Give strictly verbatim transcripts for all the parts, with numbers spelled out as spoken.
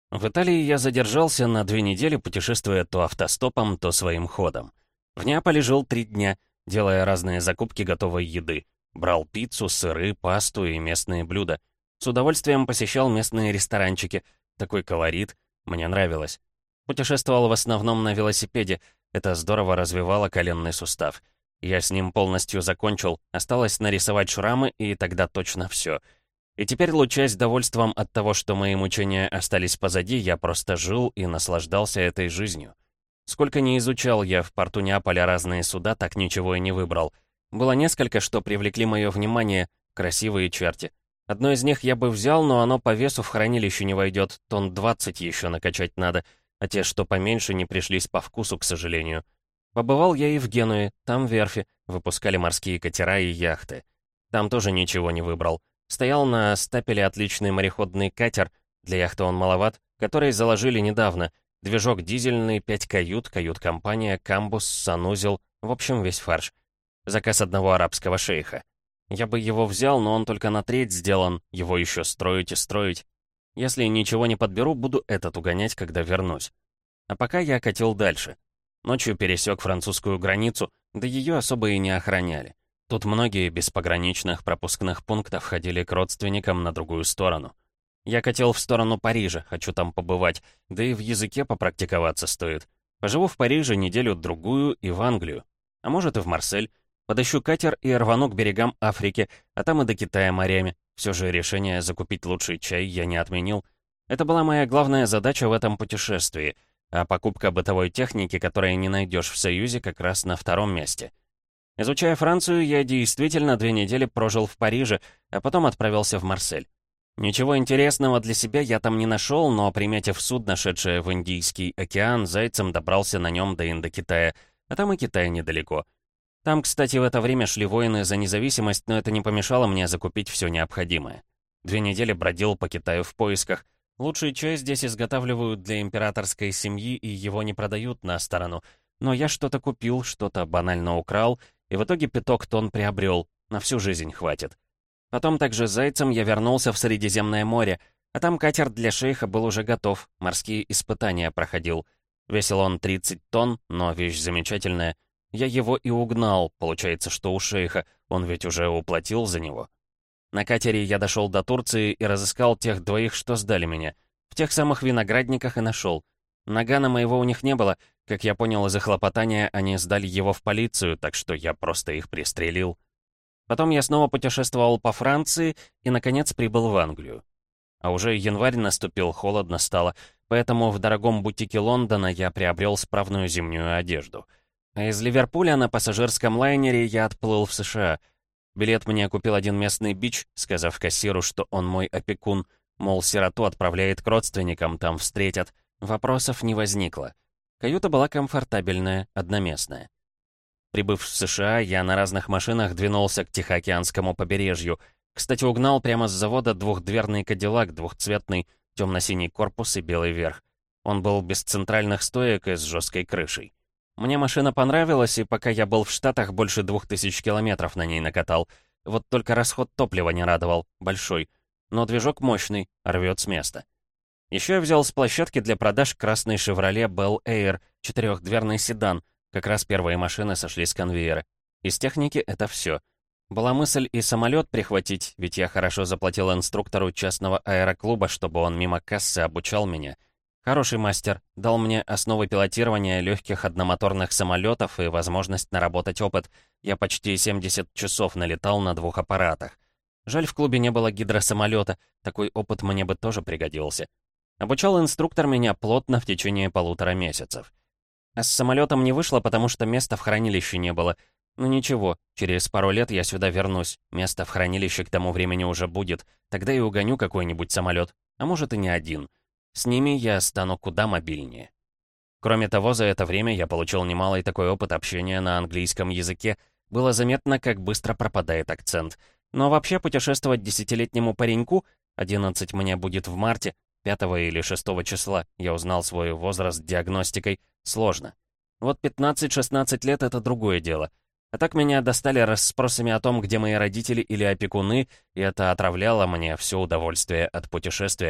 В Италии я задержался на две недели, путешествуя то автостопом, то своим ходом. В Неаполе жил три дня, делая разные закупки готовой еды. Брал пиццу, сыры, пасту и местные блюда. С удовольствием посещал местные ресторанчики. Такой колорит. Мне нравилось. Путешествовал в основном на велосипеде. Это здорово развивало коленный сустав. Я с ним полностью закончил. Осталось нарисовать шрамы, и тогда точно все. И теперь, лучась довольством от того, что мои мучения остались позади, я просто жил и наслаждался этой жизнью. Сколько ни изучал я в порту Неаполя разные суда, так ничего и не выбрал. Было несколько, что привлекли мое внимание, красивые черти. Одно из них я бы взял, но оно по весу в хранилище не войдет, тонн двадцать еще накачать надо, а те, что поменьше, не пришлись по вкусу, к сожалению. Побывал я и в Генуе, там верфи, выпускали морские катера и яхты. Там тоже ничего не выбрал. Стоял на стапеле отличный мореходный катер, для яхты он маловат, который заложили недавно. Движок дизельный, пять кают, кают-компания, камбус, санузел, в общем, весь фарш. Заказ одного арабского шейха. Я бы его взял, но он только на треть сделан, его еще строить и строить. Если ничего не подберу, буду этот угонять, когда вернусь. А пока я катил дальше. Ночью пересек французскую границу, да ее особо и не охраняли. Тут многие без пограничных пропускных пунктов ходили к родственникам на другую сторону. Я катил в сторону Парижа, хочу там побывать, да и в языке попрактиковаться стоит. Поживу в Париже неделю-другую и в Англию. А может и в Марсель. Подыщу катер и рвану к берегам Африки, а там и до Китая морями. Все же решение закупить лучший чай я не отменил. Это была моя главная задача в этом путешествии, а покупка бытовой техники, которой не найдешь в Союзе, как раз на втором месте. Изучая Францию, я действительно две недели прожил в Париже, а потом отправился в Марсель. Ничего интересного для себя я там не нашел, но, приметив судно, шедшее в Индийский океан, зайцем добрался на нем до Индокитая, а там и Китай недалеко. Там, кстати, в это время шли войны за независимость, но это не помешало мне закупить все необходимое. Две недели бродил по Китаю в поисках. Лучший чай здесь изготавливают для императорской семьи, и его не продают на сторону. Но я что-то купил, что-то банально украл, и в итоге пяток тонн приобрел. На всю жизнь хватит. Потом также зайцем я вернулся в Средиземное море, а там катер для шейха был уже готов, морские испытания проходил. Весил он тридцать тонн, но вещь замечательная. Я его и угнал, получается, что у шейха, он ведь уже уплатил за него. На катере я дошел до Турции и разыскал тех двоих, что сдали меня. В тех самых виноградниках и нашел. Нагана моего у них не было. Как я понял из их хлопотания, они сдали его в полицию, так что я просто их пристрелил. Потом я снова путешествовал по Франции и, наконец, прибыл в Англию. А уже январь наступил, холодно стало, поэтому в дорогом бутике Лондона я приобрел справную зимнюю одежду. А из Ливерпуля на пассажирском лайнере я отплыл в США. Билет мне купил один местный бич, сказав кассиру, что он мой опекун, мол, сироту отправляет к родственникам, там встретят. Вопросов не возникло. Каюта была комфортабельная, одноместная. Прибыв в США, я на разных машинах двинулся к Тихоокеанскому побережью. Кстати, угнал прямо с завода двухдверный кадиллак, двухцветный, темно-синий корпус и белый верх. Он был без центральных стоек и с жесткой крышей. Мне машина понравилась, и пока я был в Штатах, больше двух тысяч километров на ней накатал. Вот только расход топлива не радовал, большой. Но движок мощный, рвет с места. Еще я взял с площадки для продаж красный «Шевроле Bel Air», четырехдверный седан. Как раз первые машины сошли с конвейера. Из техники это все. Была мысль и самолет прихватить, ведь я хорошо заплатил инструктору частного аэроклуба, чтобы он мимо кассы обучал меня. Хороший мастер, дал мне основы пилотирования легких одномоторных самолетов и возможность наработать опыт. Я почти семьдесят часов налетал на двух аппаратах. Жаль, в клубе не было гидросамолета, такой опыт мне бы тоже пригодился. Обучал инструктор меня плотно в течение полутора месяцев. А с самолетом не вышло, потому что места в хранилище не было. Ну ничего, через пару лет я сюда вернусь. Место в хранилище к тому времени уже будет. Тогда и угоню какой-нибудь самолет. А может и не один. С ними я стану куда мобильнее. Кроме того, за это время я получил немалый такой опыт общения на английском языке. Было заметно, как быстро пропадает акцент. Но вообще путешествовать десятилетнему пареньку, одиннадцать мне будет в марте, пятого или шестого числа, я узнал свой возраст диагностикой, сложно. Вот пятнадцать-шестнадцать лет — это другое дело. А так меня достали расспросами о том, где мои родители или опекуны, и это отравляло мне все удовольствие от путешествия.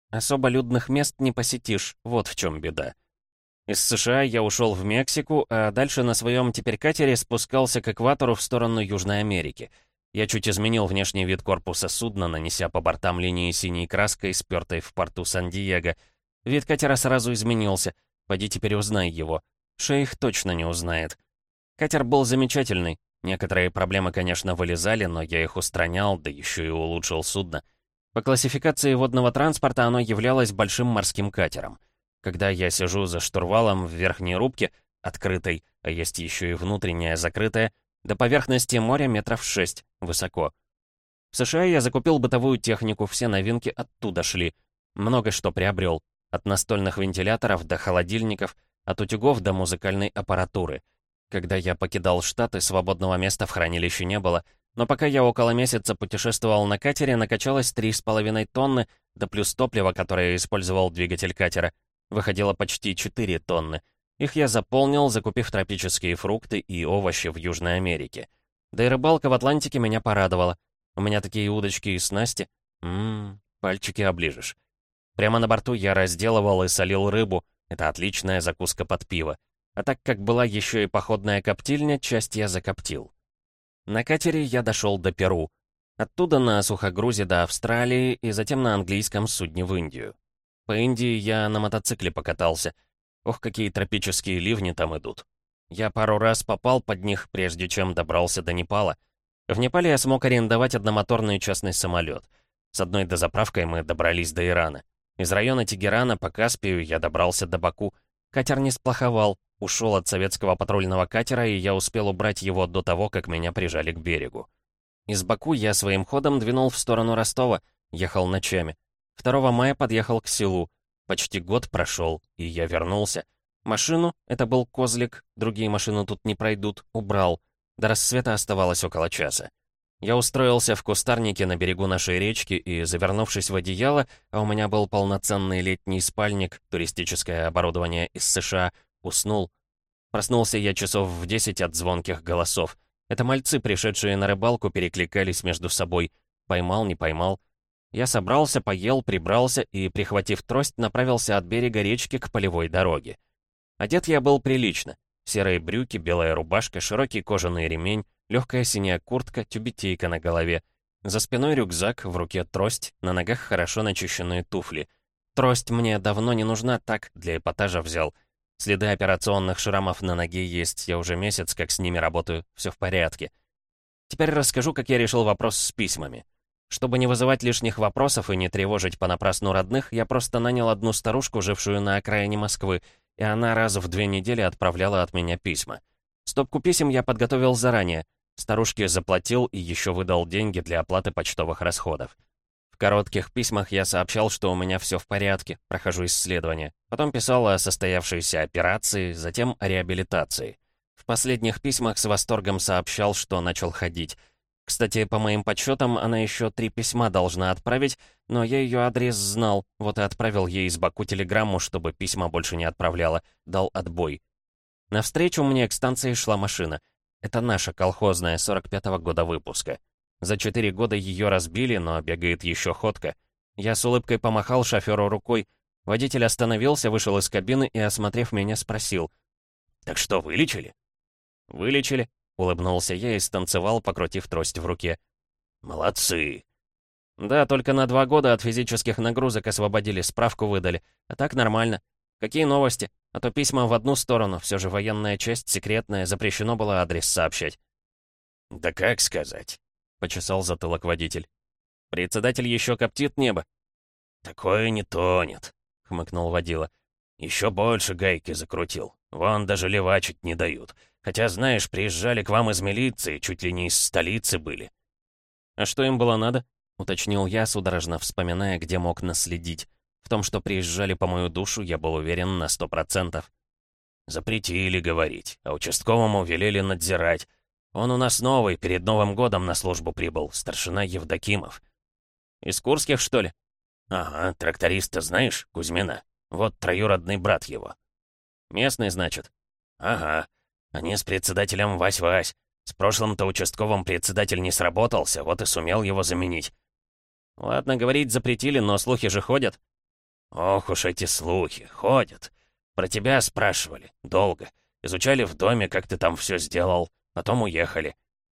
Особо людных мест не посетишь, вот в чем беда. Из США я ушел в Мексику, а дальше на своем теперь катере спускался к экватору в сторону Южной Америки. Я чуть изменил внешний вид корпуса судна, нанеся по бортам линии синей краской, спертой в порту Сан-Диего. Вид катера сразу изменился. Пойди теперь узнай его. Шейх точно не узнает. Катер был замечательный. Некоторые проблемы, конечно, вылезали, но я их устранял, да еще и улучшил судно. По классификации водного транспорта оно являлось большим морским катером. Когда я сижу за штурвалом в верхней рубке, открытой, а есть еще и внутренняя, закрытая, до поверхности моря метров шесть, высоко. В США я закупил бытовую технику, все новинки оттуда шли. Много что приобрел. От настольных вентиляторов до холодильников, от утюгов до музыкальной аппаратуры. Когда я покидал Штаты, свободного места в хранилище не было, но пока я около месяца путешествовал на катере, накачалось три с половиной тонны, да плюс топливо, которое использовал двигатель катера. Выходило почти четыре тонны. Их я заполнил, закупив тропические фрукты и овощи в Южной Америке. Да и рыбалка в Атлантике меня порадовала. У меня такие удочки и снасти. Ммм, пальчики оближешь. Прямо на борту я разделывал и солил рыбу. Это отличная закуска под пиво. А так как была еще и походная коптильня, часть я закоптил. На катере я дошел до Перу. Оттуда на сухогрузе до Австралии и затем на английском судне в Индию. По Индии я на мотоцикле покатался. Ох, какие тропические ливни там идут. Я пару раз попал под них, прежде чем добрался до Непала. В Непале я смог арендовать одномоторный частный самолет. С одной дозаправкой мы добрались до Ирана. Из района Тегерана по Каспию я добрался до Баку. Катер не сплоховал, ушел от советского патрульного катера, и я успел убрать его до того, как меня прижали к берегу. Из Баку я своим ходом двинул в сторону Ростова, ехал ночами. второго мая подъехал к селу. Почти год прошел, и я вернулся. Машину, это был козлик, другие машины тут не пройдут, убрал. До рассвета оставалось около часа. Я устроился в кустарнике на берегу нашей речки и, завернувшись в одеяло, а у меня был полноценный летний спальник, туристическое оборудование из США, уснул. Проснулся я часов в десять от звонких голосов. Это мальцы, пришедшие на рыбалку, перекликались между собой. Поймал, не поймал. Я собрался, поел, прибрался и, прихватив трость, направился от берега речки к полевой дороге. Одет я был прилично. Серые брюки, белая рубашка, широкий кожаный ремень, легкая синяя куртка, тюбетейка на голове. За спиной рюкзак, в руке трость, на ногах хорошо начищенные туфли. Трость мне давно не нужна, так, для эпатажа взял. Следы операционных шрамов на ноге есть, я уже месяц как с ними работаю, все в порядке. Теперь расскажу, как я решил вопрос с письмами. Чтобы не вызывать лишних вопросов и не тревожить понапрасну родных, я просто нанял одну старушку, жившую на окраине Москвы, и она раз в две недели отправляла от меня письма. Стопку писем я подготовил заранее. Старушке заплатил и еще выдал деньги для оплаты почтовых расходов. В коротких письмах я сообщал, что у меня все в порядке, прохожу исследование. Потом писал о состоявшейся операции, затем о реабилитации. В последних письмах с восторгом сообщал, что начал ходить. Кстати, по моим подсчетам, она еще три письма должна отправить, но я ее адрес знал, вот и отправил ей из Баку телеграмму, чтобы письма больше не отправляла, дал отбой. Навстречу мне к станции шла машина. Это наша колхозная, сорок пятого года выпуска. За четыре года ее разбили, но бегает еще ходка. Я с улыбкой помахал шоферу рукой. Водитель остановился, вышел из кабины и, осмотрев меня, спросил: «Так что, вылечили?» «Вылечили», — улыбнулся я и станцевал, покрутив трость в руке. «Молодцы!» «Да, только на два года от физических нагрузок освободили, справку выдали. А так нормально. Какие новости? А то письма в одну сторону, все же военная часть, секретная, запрещено было адрес сообщать». «Да как сказать?» — почесал затылок водитель. «Председатель еще коптит небо». «Такое не тонет», — хмыкнул водила. «Еще больше гайки закрутил. Вон даже левачить не дают. Хотя, знаешь, приезжали к вам из милиции, чуть ли не из столицы были». «А что им было надо?» — уточнил я, судорожно вспоминая, где мог наследить. В том, что приезжали по мою душу, я был уверен на сто процентов. «Запретили говорить, а участковому велели надзирать. Он у нас новый, перед Новым годом на службу прибыл, старшина Евдокимов». «Из Курских, что ли?» «Ага, тракториста знаешь, Кузьмина? Вот троюродный брат его». «Местный, значит?» «Ага. Они с председателем Вась-Вась. С прошлым-то участковым председатель не сработался, вот и сумел его заменить». «Ладно, говорить запретили, но слухи же ходят». «Ох уж эти слухи, ходят. Про тебя спрашивали. Долго. Изучали в доме, как ты там все сделал. Потом уехали».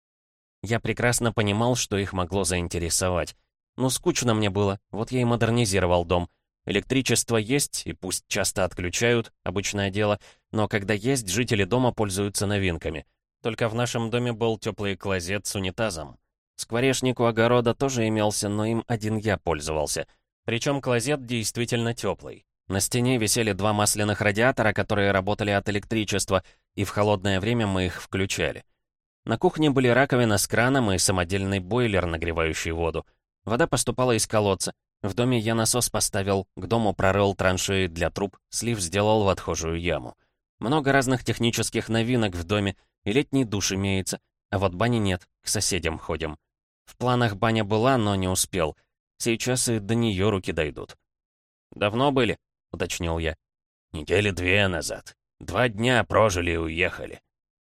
Я прекрасно понимал, что их могло заинтересовать. Ну, скучно мне было, вот я и модернизировал дом. Электричество есть, и пусть часто отключают, обычное дело, но когда есть, жители дома пользуются новинками. Только в нашем доме был теплый клозет с унитазом. Скворечник у огорода тоже имелся, но им один я пользовался. Причем клозет действительно теплый. На стене висели два масляных радиатора, которые работали от электричества, и в холодное время мы их включали. На кухне были раковина с краном и самодельный бойлер, нагревающий воду. Вода поступала из колодца. В доме я насос поставил, к дому прорыл траншеи для труб, слив сделал в отхожую яму. Много разных технических новинок в доме, и летний душ имеется, а вот бани нет, к соседям ходим. В планах баня была, но не успел. Сейчас и до нее руки дойдут. «Давно были?» — уточнил я. «Недели две назад. Два дня прожили и уехали».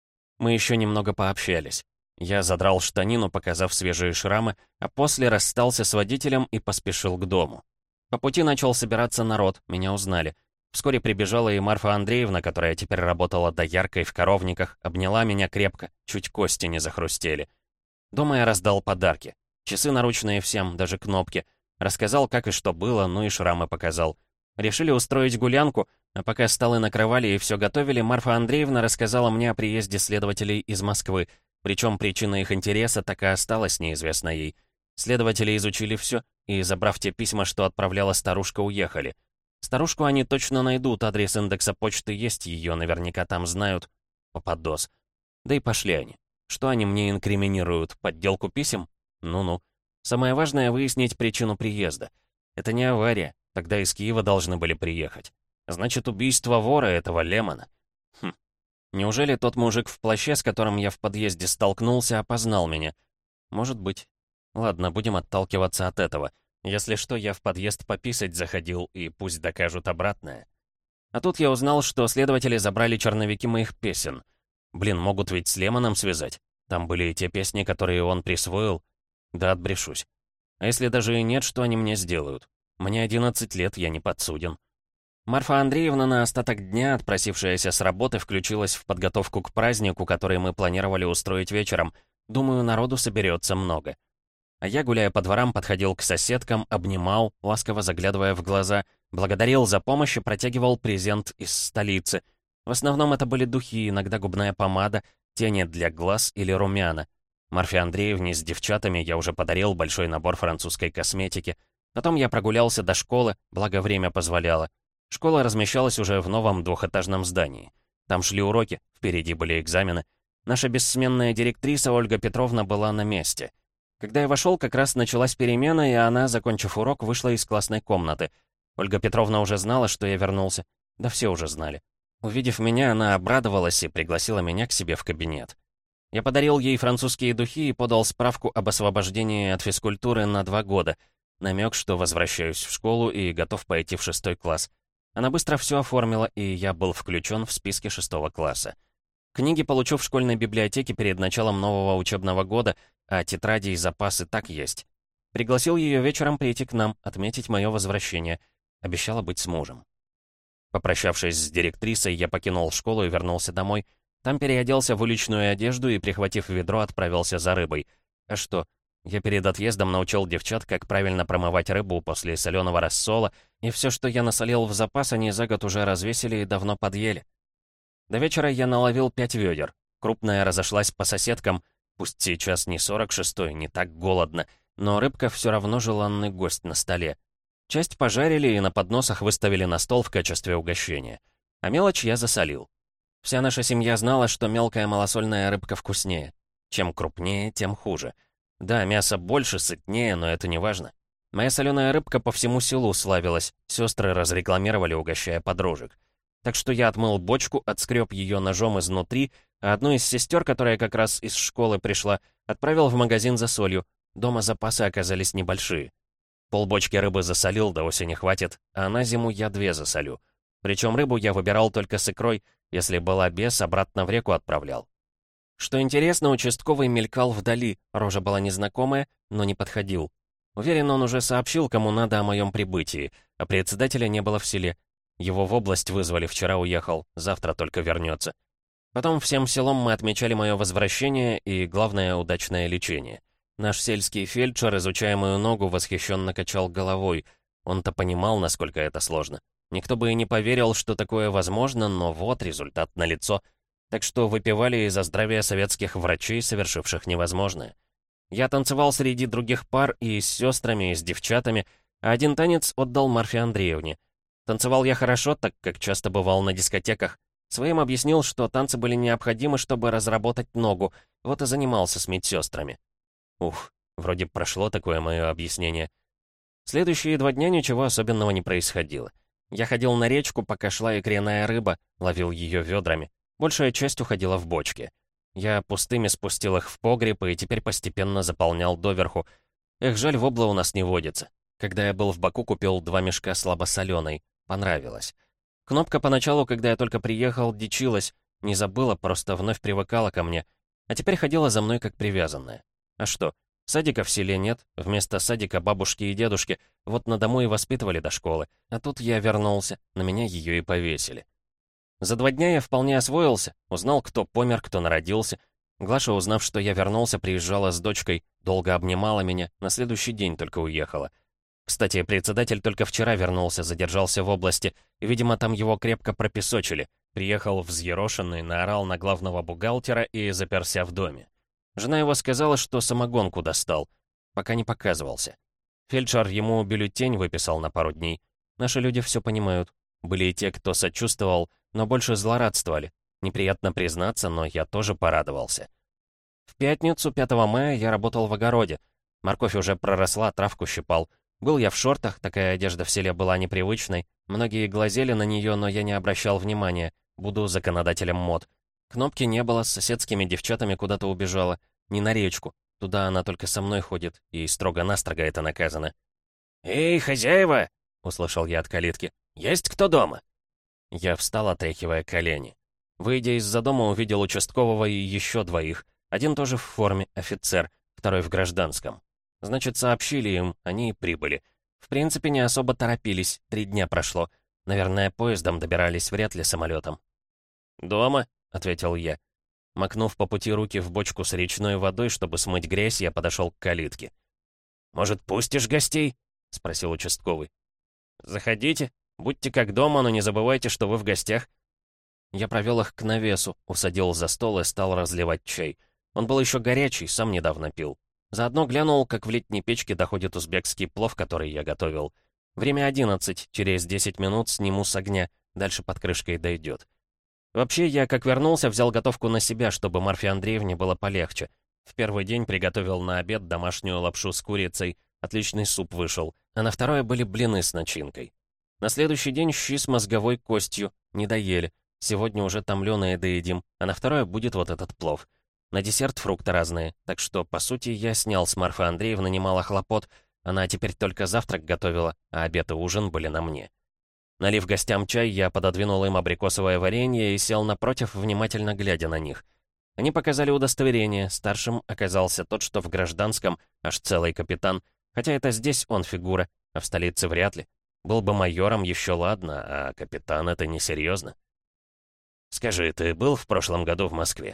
Мы еще немного пообщались. Я задрал штанину, показав свежие шрамы, а после расстался с водителем и поспешил к дому. По пути начал собираться народ, меня узнали. Вскоре прибежала и Марфа Андреевна, которая теперь работала дояркой в коровниках, обняла меня крепко, чуть кости не захрустели. Дома я раздал подарки. Часы наручные всем, даже кнопки. Рассказал, как и что было, ну и шрамы показал. Решили устроить гулянку, а пока столы накрывали и все готовили, Марфа Андреевна рассказала мне о приезде следователей из Москвы. Причем причина их интереса так и осталась неизвестна ей. Следователи изучили все, и, забрав те письма, что отправляла старушка, уехали. Старушку они точно найдут, адрес индекса почты есть, ее наверняка там знают. Попадос. Да и пошли они. Что они мне инкриминируют? Подделку писем? Ну-ну. Самое важное — выяснить причину приезда. Это не авария, тогда из Киева должны были приехать. Значит, убийство вора этого Лемона. Хм. Неужели тот мужик в плаще, с которым я в подъезде столкнулся, опознал меня? Может быть. Ладно, будем отталкиваться от этого. Если что, я в подъезд пописать заходил, и пусть докажут обратное. А тут я узнал, что следователи забрали черновики моих песен. Блин, могут ведь с Лемоном связать. Там были и те песни, которые он присвоил. Да отбрешусь. А если даже и нет, что они мне сделают? Мне одиннадцать лет, я не подсуден. Марфа Андреевна на остаток дня, отпросившаяся с работы, включилась в подготовку к празднику, который мы планировали устроить вечером. Думаю, народу соберется много. А я, гуляя по дворам, подходил к соседкам, обнимал, ласково заглядывая в глаза, благодарил за помощь и протягивал презент из столицы. В основном это были духи, иногда губная помада, тени для глаз или румяна. Марфе Андреевне с девчатами я уже подарил большой набор французской косметики. Потом я прогулялся до школы, благо время позволяло. Школа размещалась уже в новом двухэтажном здании. Там шли уроки, впереди были экзамены. Наша бессменная директриса Ольга Петровна была на месте. Когда я вошел, как раз началась перемена, и она, закончив урок, вышла из классной комнаты. Ольга Петровна уже знала, что я вернулся. Да все уже знали. Увидев меня, она обрадовалась и пригласила меня к себе в кабинет. Я подарил ей французские духи и подал справку об освобождении от физкультуры на два года. Намек, что возвращаюсь в школу и готов пойти в шестой класс. Она быстро все оформила, и я был включен в списки шестого класса. Книги получу в школьной библиотеке перед началом нового учебного года, а тетради и запасы так есть. Пригласил ее вечером прийти к нам, отметить мое возвращение. Обещала быть с мужем. Попрощавшись с директрисой, я покинул школу и вернулся домой. Там переоделся в уличную одежду и, прихватив ведро, отправился за рыбой. А что? Я перед отъездом научил девчат, как правильно промывать рыбу после соленого рассола, и все, что я насолил в запас, они за год уже развесили и давно подъели. До вечера я наловил пять ведер. Крупная разошлась по соседкам. Пусть сейчас не сорок шестой, не так голодно, но рыбка все равно желанный гость на столе. Часть пожарили и на подносах выставили на стол в качестве угощения. А мелочь я засолил. Вся наша семья знала, что мелкая малосольная рыбка вкуснее. Чем крупнее, тем хуже. Да, мясо больше, сытнее, но это не важно. Моя соленая рыбка по всему селу славилась, сестры разрекламировали, угощая подружек. Так что я отмыл бочку, отскреб ее ножом изнутри, а одну из сестер, которая как раз из школы пришла, отправил в магазин за солью. Дома запасы оказались небольшие. Полбочки рыбы засолил, до осени хватит, а на зиму я две засолю. Причем рыбу я выбирал только с икрой, если была без, обратно в реку отправлял. Что интересно, участковый мелькал вдали, рожа была незнакомая, но не подходил. Уверен, он уже сообщил, кому надо о моем прибытии, а председателя не было в селе. Его в область вызвали, вчера уехал, завтра только вернется. Потом всем селом мы отмечали мое возвращение и, главное, удачное лечение. Наш сельский фельдшер, изучая мою ногу, восхищенно качал головой. Он-то понимал, насколько это сложно. Никто бы и не поверил, что такое возможно, но вот результат налицо. Так что выпивали из-за здравия советских врачей, совершивших невозможное. Я танцевал среди других пар и с сестрами, и с девчатами, а один танец отдал Марфе Андреевне. Танцевал я хорошо, так как часто бывал на дискотеках. Своим объяснил, что танцы были необходимы, чтобы разработать ногу, вот и занимался с медсестрами. Ух, вроде прошло такое мое объяснение. Следующие два дня ничего особенного не происходило. Я ходил на речку, пока шла икряная рыба, ловил ее ведрами. Большая часть уходила в бочки. Я пустыми спустил их в погреб и теперь постепенно заполнял доверху. Эх, жаль, вобла у нас не водится. Когда я был в Баку, купил два мешка слабосоленой. Понравилось. Кнопка поначалу, когда я только приехал, дичилась. Не забыла, просто вновь привыкала ко мне. А теперь ходила за мной как привязанная. А что? Садика в селе нет, вместо садика бабушки и дедушки, вот на дому и воспитывали до школы. А тут я вернулся, на меня ее и повесили. За два дня я вполне освоился, узнал, кто помер, кто народился. Глаша, узнав, что я вернулся, приезжала с дочкой, долго обнимала меня, на следующий день только уехала. Кстати, председатель только вчера вернулся, задержался в области, и, видимо, там его крепко пропесочили. Приехал взъерошенный, наорал на главного бухгалтера и заперся в доме. Жена его сказала, что самогонку достал. Пока не показывался. Фельдшер ему бюллетень выписал на пару дней. Наши люди все понимают. Были и те, кто сочувствовал, но больше злорадствовали. Неприятно признаться, но я тоже порадовался. В пятницу, пятого мая, я работал в огороде. Морковь уже проросла, травку щипал. Был я в шортах, такая одежда в селе была непривычной. Многие глазели на нее, но я не обращал внимания. Буду законодателем мод. Кнопки не было, с соседскими девчатами куда-то убежала. Не на речку. Туда она только со мной ходит, и строго-настрого это наказано. «Эй, хозяева!» — услышал я от калитки. «Есть кто дома?» Я встал, отряхивая колени. Выйдя из-за дома, увидел участкового и еще двоих. Один тоже в форме, офицер, второй в гражданском. Значит, сообщили им, они и прибыли. В принципе, не особо торопились, три дня прошло. Наверное, поездом добирались, вряд ли самолетом. «Дома?» — ответил я. Макнув по пути руки в бочку с речной водой, чтобы смыть грязь, я подошел к калитке. «Может, пустишь гостей?» — спросил участковый. «Заходите. Будьте как дома, но не забывайте, что вы в гостях». Я провел их к навесу, усадил за стол и стал разливать чай. Он был еще горячий, сам недавно пил. Заодно глянул, как в летней печке доходит узбекский плов, который я готовил. Время одиннадцать, через десять минут сниму с огня, дальше под крышкой дойдет. Вообще, я, как вернулся, взял готовку на себя, чтобы Марфе Андреевне было полегче. В первый день приготовил на обед домашнюю лапшу с курицей, отличный суп вышел, а на второе были блины с начинкой. На следующий день щи с мозговой костью, не доели. Сегодня уже томленые доедим, а на второе будет вот этот плов. На десерт фрукты разные, так что, по сути, я снял с Марфы Андреевны немало хлопот. Она теперь только завтрак готовила, а обед и ужин были на мне. Налив гостям чай, я пододвинул им абрикосовое варенье и сел напротив, внимательно глядя на них. Они показали удостоверение, старшим оказался тот, что в гражданском, аж целый капитан, хотя это здесь он фигура, а в столице вряд ли. Был бы майором, еще ладно, а капитан — это несерьезно. «Скажи, ты был в прошлом году в Москве?»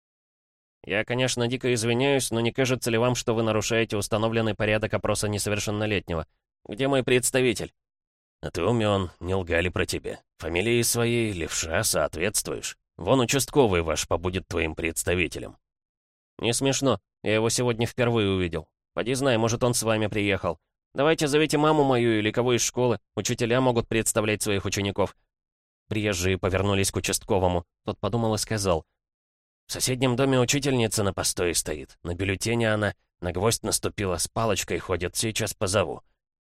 «Я, конечно, дико извиняюсь, но не кажется ли вам, что вы нарушаете установленный порядок опроса несовершеннолетнего? Где мой представитель?» «А ты умен, не лгали про тебя. Фамилии своей, левша, соответствуешь. Вон участковый ваш побудет твоим представителем». «Не смешно. Я его сегодня впервые увидел. Поди знай, может, он с вами приехал. Давайте зовите маму мою или кого из школы. Учителя могут представлять своих учеников». Приезжие повернулись к участковому. Тот подумал и сказал: «В соседнем доме учительница на постое стоит. На бюллетене она, на гвоздь наступила, с палочкой ходит. Сейчас позову».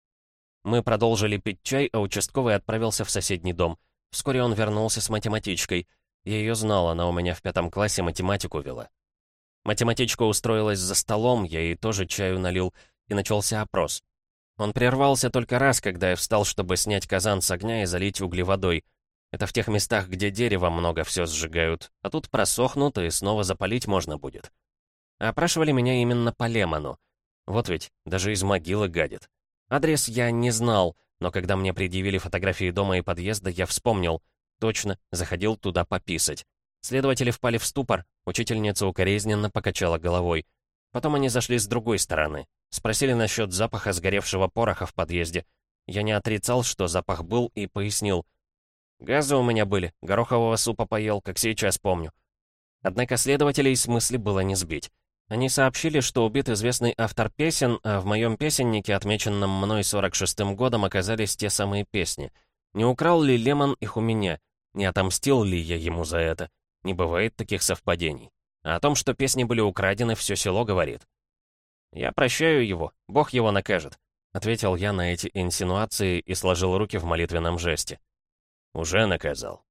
Мы продолжили пить чай, а участковый отправился в соседний дом. Вскоре он вернулся с математичкой. Я ее знал, она у меня в пятом классе математику вела. Математичка устроилась за столом, я ей тоже чаю налил, и начался опрос. Он прервался только раз, когда я встал, чтобы снять казан с огня и залить углеводой. Это в тех местах, где дерева много все сжигают, а тут просохнут, и снова запалить можно будет. А опрашивали меня именно по Лемону. Вот ведь, даже из могилы гадит. Адрес я не знал, Но когда мне предъявили фотографии дома и подъезда, я вспомнил. Точно, заходил туда пописать. Следователи впали в ступор, учительница укоризненно покачала головой. Потом они зашли с другой стороны. Спросили насчет запаха сгоревшего пороха в подъезде. Я не отрицал, что запах был, и пояснил. Газы у меня были, горохового супа поел, как сейчас помню. Однако следователей с мысли было не сбить. Они сообщили, что убит известный автор песен, а в моем песеннике, отмеченном мной сорок шестым годом, оказались те самые песни. Не украл ли Лемон их у меня? Не отомстил ли я ему за это? Не бывает таких совпадений. А о том, что песни были украдены, все село говорит. «Я прощаю его, Бог его накажет», — ответил я на эти инсинуации и сложил руки в молитвенном жесте. «Уже наказал».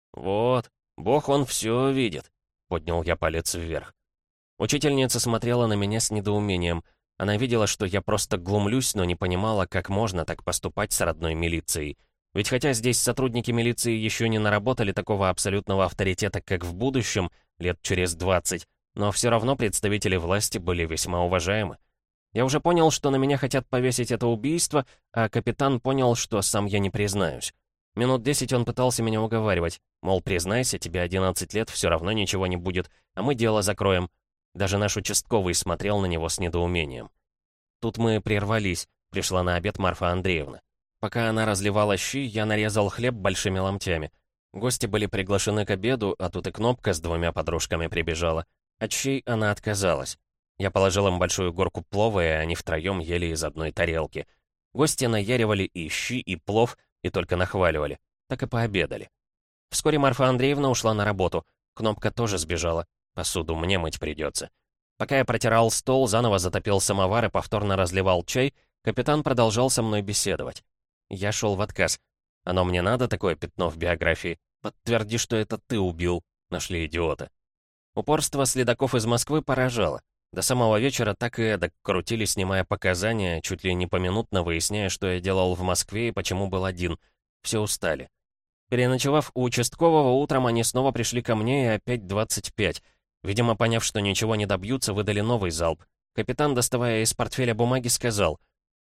«Вот, Бог он все видит», — поднял я палец вверх. Учительница смотрела на меня с недоумением. Она видела, что я просто глумлюсь, но не понимала, как можно так поступать с родной милицией. Ведь хотя здесь сотрудники милиции еще не наработали такого абсолютного авторитета, как в будущем, лет через двадцать, но все равно представители власти были весьма уважаемы. Я уже понял, что на меня хотят повесить это убийство, а капитан понял, что сам я не признаюсь. Минут десять он пытался меня уговаривать, мол, признайся, тебе одиннадцать лет, все равно ничего не будет, а мы дело закроем. Даже наш участковый смотрел на него с недоумением. Тут мы прервались, пришла на обед Марфа Андреевна. Пока она разливала щи, я нарезал хлеб большими ломтями. Гости были приглашены к обеду, а тут и Кнопка с двумя подружками прибежала. От щей она отказалась. Я положил им большую горку плова, и они втроем ели из одной тарелки. Гости наяривали и щи, и плов, и только нахваливали. Так и пообедали. Вскоре Марфа Андреевна ушла на работу. Кнопка тоже сбежала. Посуду мне мыть придется. Пока я протирал стол, заново затопил самовар и повторно разливал чай, капитан продолжал со мной беседовать. Я шел в отказ. Оно мне надо, такое пятно в биографии? Подтверди, что это ты убил. Нашли идиота. Упорство следаков из Москвы поражало. До самого вечера так и эдак крутили, снимая показания, чуть ли не поминутно выясняя, что я делал в Москве и почему был один. Все устали. Переночевав у участкового, утром они снова пришли ко мне и опять двадцать пять. Видимо, поняв, что ничего не добьются, выдали новый залп. Капитан, доставая из портфеля бумаги, сказал: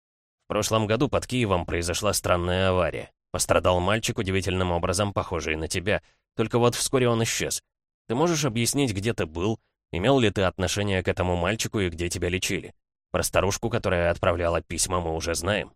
«В прошлом году под Киевом произошла странная авария. Пострадал мальчик, удивительным образом похожий на тебя. Только вот вскоре он исчез. Ты можешь объяснить, где ты был? Имел ли ты отношение к этому мальчику и где тебя лечили? Про старушку, которая отправляла письма, мы уже знаем».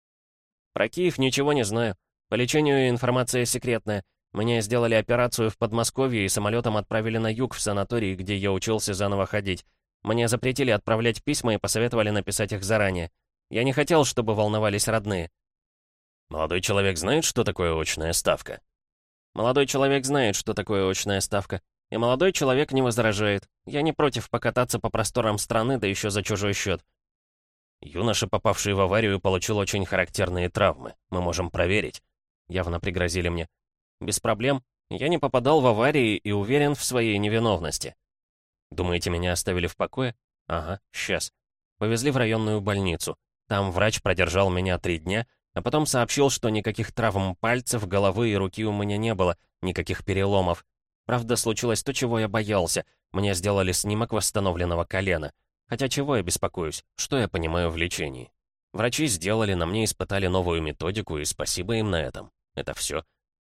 «Про Киев ничего не знаю. По лечению информация секретная. Мне сделали операцию в Подмосковье и самолетом отправили на юг в санаторий, где я учился заново ходить. Мне запретили отправлять письма и посоветовали написать их заранее. Я не хотел, чтобы волновались родные». «Молодой человек знает, что такое очная ставка?» «Молодой человек знает, что такое очная ставка. И молодой человек не возражает. Я не против покататься по просторам страны, да еще за чужой счет». «Юноша, попавший в аварию, получил очень характерные травмы. Мы можем проверить». Явно пригрозили мне. «Без проблем. Я не попадал в аварии и уверен в своей невиновности». «Думаете, меня оставили в покое?» «Ага, сейчас». Повезли в районную больницу. Там врач продержал меня три дня, а потом сообщил, что никаких травм пальцев, головы и руки у меня не было, никаких переломов. Правда, случилось то, чего я боялся. Мне сделали снимок восстановленного колена. Хотя чего я беспокоюсь? Что я понимаю в лечении? Врачи сделали, на мне испытали новую методику, и спасибо им на этом. Это все.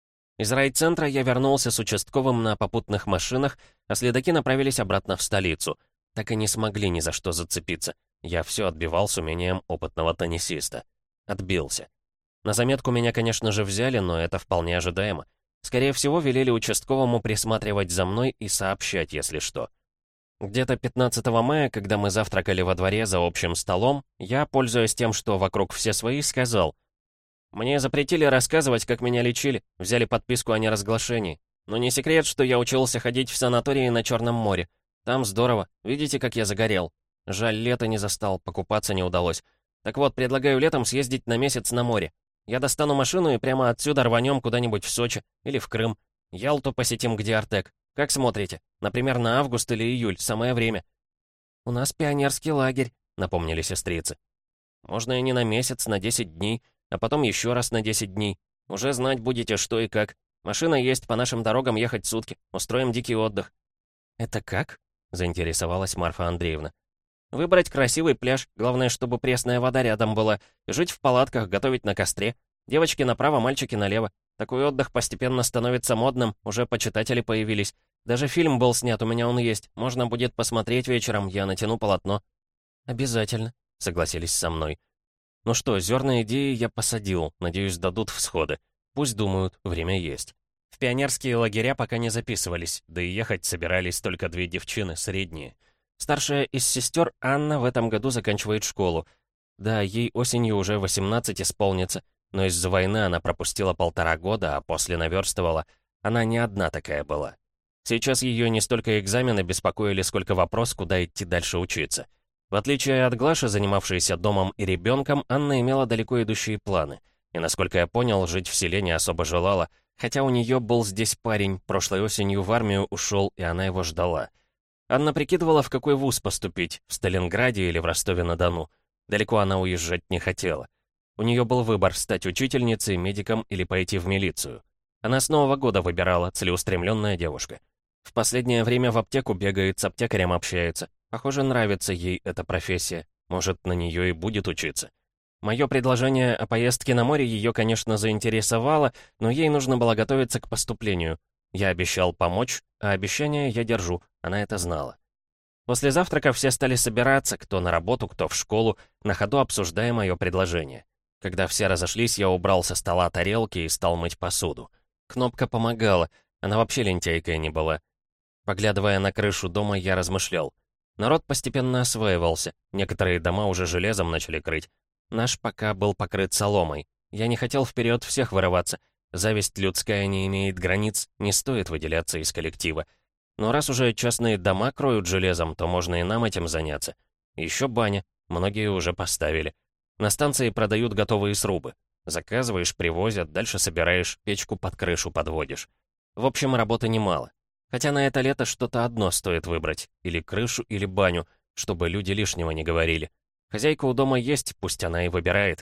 Из райцентра я вернулся с участковым на попутных машинах, а следаки направились обратно в столицу. Так и не смогли ни за что зацепиться. Я все отбивал с умением опытного теннисиста. Отбился. На заметку меня, конечно же, взяли, но это вполне ожидаемо. Скорее всего, велели участковому присматривать за мной и сообщать, если что. Где-то пятнадцатого мая, когда мы завтракали во дворе за общим столом, я, пользуясь тем, что вокруг все свои, сказал: «Мне запретили рассказывать, как меня лечили, взяли подписку о неразглашении. Но не секрет, что я учился ходить в санатории на Черном море. Там здорово, видите, как я загорел. Жаль, лето не застал, покупаться не удалось. Так вот, предлагаю летом съездить на месяц на море. Я достану машину и прямо отсюда рванем куда-нибудь в Сочи или в Крым. Ялту посетим, где Артек. Как смотрите? Например, на август или июль, самое время». «У нас пионерский лагерь», — напомнили сестрицы. «Можно и не на месяц, на десять дней, а потом еще раз на десять дней. Уже знать будете, что и как. Машина есть, по нашим дорогам ехать сутки. Устроим дикий отдых». «Это как?» — заинтересовалась Марфа Андреевна. «Выбрать красивый пляж, главное, чтобы пресная вода рядом была, жить в палатках, готовить на костре. Девочки направо, мальчики налево. Такой отдых постепенно становится модным, уже почитатели появились. Даже фильм был снят, у меня он есть. Можно будет посмотреть вечером, я натяну полотно». «Обязательно», — согласились со мной. Ну что, зерна идеи я посадил, надеюсь, дадут всходы. Пусть думают, время есть. В пионерские лагеря пока не записывались, да и ехать собирались только две девчины, средние. Старшая из сестер, Анна, в этом году заканчивает школу. Да, ей осенью уже восемнадцать исполнится, но из-за войны она пропустила полтора года, а после наверстывала. Она не одна такая была. Сейчас ее не столько экзамены беспокоили, сколько вопрос, куда идти дальше учиться. В отличие от Глаши, занимавшейся домом и ребенком, Анна имела далеко идущие планы. И, насколько я понял, жить в селе не особо желала, хотя у нее был здесь парень, прошлой осенью в армию ушел, и она его ждала. Анна прикидывала, в какой вуз поступить, в Сталинграде или в Ростове-на-Дону. Далеко она уезжать не хотела. У нее был выбор стать учительницей, медиком или пойти в милицию. Она с Нового года выбирала, целеустремленная девушка. В последнее время в аптеку бегает, с аптекарем общается. Похоже, нравится ей эта профессия. Может, на нее и будет учиться. Мое предложение о поездке на море ее, конечно, заинтересовало, но ей нужно было готовиться к поступлению. Я обещал помочь, а обещание я держу, она это знала. После завтрака все стали собираться, кто на работу, кто в школу, на ходу обсуждая мое предложение. Когда все разошлись, я убрал со стола тарелки и стал мыть посуду. Кнопка помогала, она вообще лентяйкой не была. Поглядывая на крышу дома, я размышлял. Народ постепенно осваивался, некоторые дома уже железом начали крыть. Наш пока был покрыт соломой. Я не хотел вперед всех вырываться. Зависть людская не имеет границ, не стоит выделяться из коллектива. Но раз уже частные дома кроют железом, то можно и нам этим заняться. Еще баня, многие уже поставили. На станции продают готовые срубы. Заказываешь, привозят, дальше собираешь, печку под крышу подводишь. В общем, работы немало. Хотя на это лето что-то одно стоит выбрать. Или крышу, или баню, чтобы люди лишнего не говорили. Хозяйка у дома есть, пусть она и выбирает.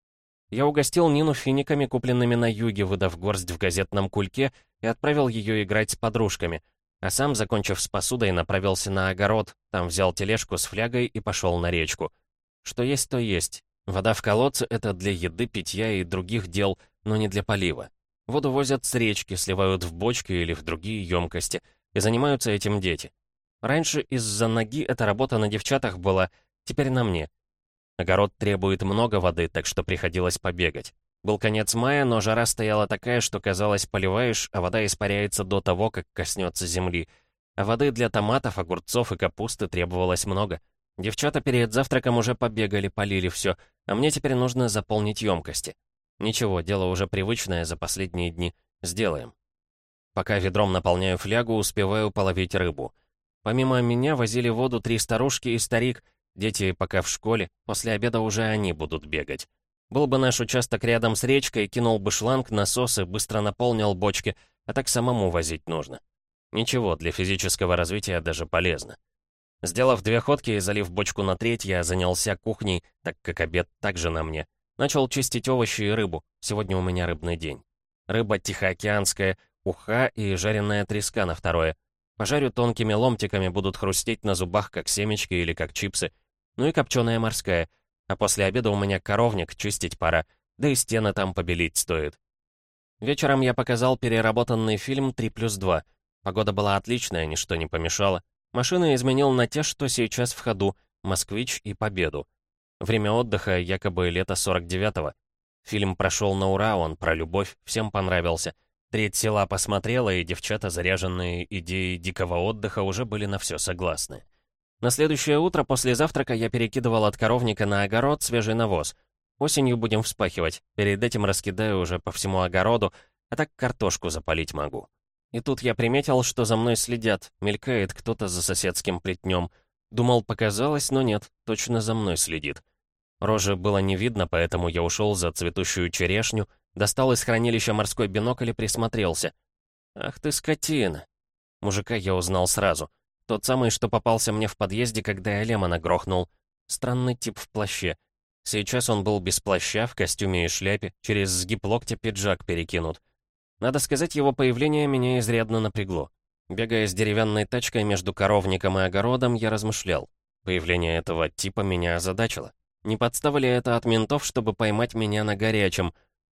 Я угостил Нину финиками, купленными на юге, выдав горсть в газетном кульке, и отправил ее играть с подружками. А сам, закончив с посудой, направился на огород, там взял тележку с флягой и пошел на речку. Что есть, то есть. Вода в колодце — это для еды, питья и других дел, но не для полива. Воду возят с речки, сливают в бочки или в другие емкости, и занимаются этим дети. Раньше из-за ноги эта работа на девчатах была, теперь на мне. Огород требует много воды, так что приходилось побегать. Был конец мая, но жара стояла такая, что казалось, поливаешь, а вода испаряется до того, как коснется земли. А воды для томатов, огурцов и капусты требовалось много. Девчата перед завтраком уже побегали, полили все, а мне теперь нужно заполнить емкости. Ничего, дело уже привычное за последние дни. Сделаем. Пока ведром наполняю флягу, успеваю половить рыбу. Помимо меня возили воду три старушки и старик. Дети пока в школе, после обеда уже они будут бегать. Был бы наш участок рядом с речкой, кинул бы шланг, насос и быстро наполнил бочки, а так самому возить нужно. Ничего, для физического развития даже полезно. Сделав две ходки и залив бочку на треть, я занялся кухней, так как обед также на мне. Начал чистить овощи и рыбу. Сегодня у меня рыбный день. Рыба тихоокеанская, уха и жареная треска на второе. Пожарю тонкими ломтиками, будут хрустеть на зубах, как семечки или как чипсы. Ну и копченая морская. А после обеда у меня коровник, чистить пора. Да и стены там побелить стоит. Вечером я показал переработанный фильм «три плюс два». Погода была отличная, ничто не помешало. Машины изменил на те, что сейчас в ходу, «Москвич» и «Победу». Время отдыха якобы лето сорок девятого. Фильм прошел на ура, он про любовь, всем понравился. Треть села посмотрела, и девчата, заряженные идеей дикого отдыха, уже были на все согласны. На следующее утро после завтрака я перекидывал от коровника на огород свежий навоз. Осенью будем вспахивать, перед этим раскидаю уже по всему огороду, а так картошку запалить могу. И тут я приметил, что за мной следят, мелькает кто-то за соседским плетнем. Думал, показалось, но нет, точно за мной следит. Рожи было не видно, поэтому я ушел за цветущую черешню, достал из хранилища морской бинокль и присмотрелся. Ах ты скотина! Мужика я узнал сразу. Тот самый, что попался мне в подъезде, когда я Лемона грохнул. Странный тип в плаще. Сейчас он был без плаща, в костюме и шляпе, через сгиб локтя пиджак перекинут. Надо сказать, его появление меня изрядно напрягло. Бегая с деревянной тачкой между коровником и огородом, я размышлял. Появление этого типа меня озадачило. Не подстава ли это от ментов, чтобы поймать меня на горячем?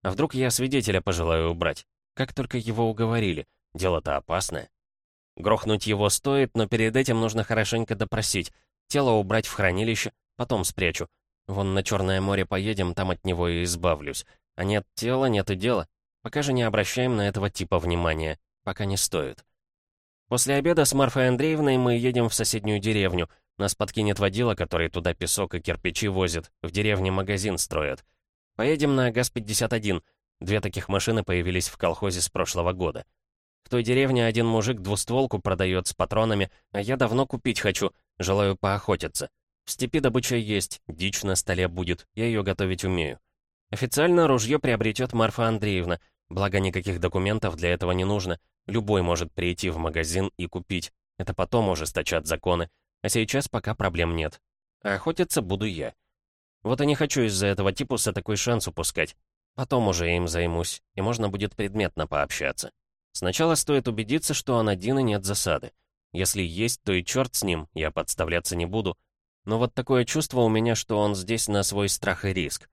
А вдруг я свидетеля пожелаю убрать? Как только его уговорили. Дело-то опасное. Грохнуть его стоит, но перед этим нужно хорошенько допросить. Тело убрать в хранилище, потом спрячу. Вон на Черное море поедем, там от него и избавлюсь. А нет тела, нет и дела. Пока же не обращаем на этого типа внимания. Пока не стоит. После обеда с Марфой Андреевной мы едем в соседнюю деревню. Нас подкинет водила, который туда песок и кирпичи возит. В деревне магазин строят. Поедем на ГАЗ пятьдесят один. Две таких машины появились в колхозе с прошлого года. В той деревне один мужик двустволку продает с патронами, а я давно купить хочу, желаю поохотиться. В степи добыча есть, дичь на столе будет, я ее готовить умею. Официально ружье приобретет Марфа Андреевна, благо никаких документов для этого не нужно. Любой может прийти в магазин и купить. Это потом ужесточат законы. А сейчас пока проблем нет. А охотиться буду я. Вот и не хочу из-за этого типуса такой шанс упускать. Потом уже им займусь, и можно будет предметно пообщаться. Сначала стоит убедиться, что он один и нет засады. Если есть, то и черт с ним, я подставляться не буду. Но вот такое чувство у меня, что он здесь на свой страх и риск.